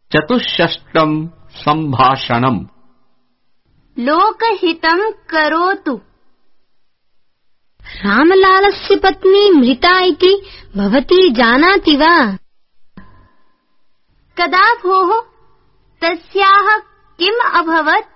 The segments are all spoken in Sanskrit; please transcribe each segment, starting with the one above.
चतुष्षष्टम् सम्भाषणम्। लोकहितं करोतु। रामलालस्य पत्नी मृता इति भवती जानाति वा? कदा भोः? तस्याः किम् अभवत्?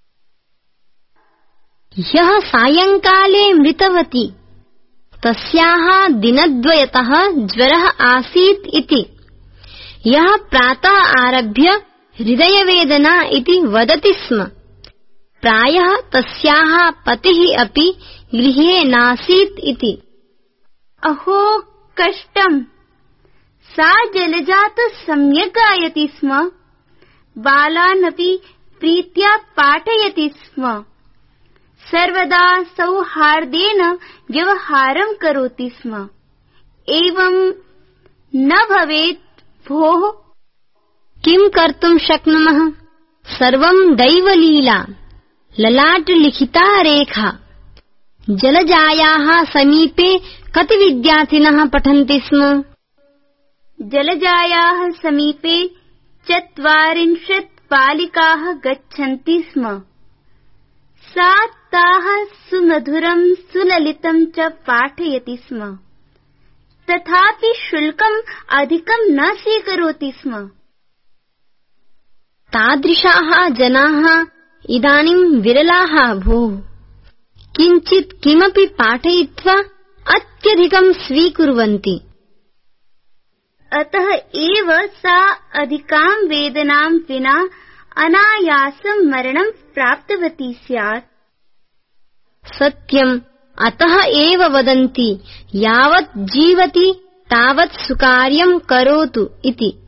ह्यः सायंकाले मृतवती। तस्याः दिनद्वयतः ज्वरः आसीत् इति। यः प्रातः आरभ्य हृदयवेदना इति वदति स्म। प्रायः तस्याः पतिः अपि गृहे नासीत् इति। अहो कष्टम्। सा जलजा तु सम्यक् गायति स्म। बालानपि प्रीत्या पाठयति स्म। सर्वदा सौहार्देन व्यवहारं करोति स्म। एवं न भवेत् भोः। किं कर्तुं शक्नुमः? सर्वं दैवलीला। ललाट लिखिता रेखा। जलजायाः समीपे कति विद्यार्थिनः पठन्ति स्म? जलजायाः समीपे 40 बालिकाः गच्छन्ति स्म। सा ताः सुमधुरं सुललितं च पाठयति स्म। तथापि शुल्कम् अधिकं न स्वीकरोति स्म। तादृशाः जनाः इदानीं विरलाः भोः। किञ्चित् किमपि पाठयित्वा अत्यधिकं स्वीकुर्वन्ति। अतः एव सा अधिकां वेदनां विना अनायासं मरणं प्राप्तवती स्यात्। सत्यम्। अतः एव वदन्ति यावत् जीवति तावत् सुकार्यं करोतु इति।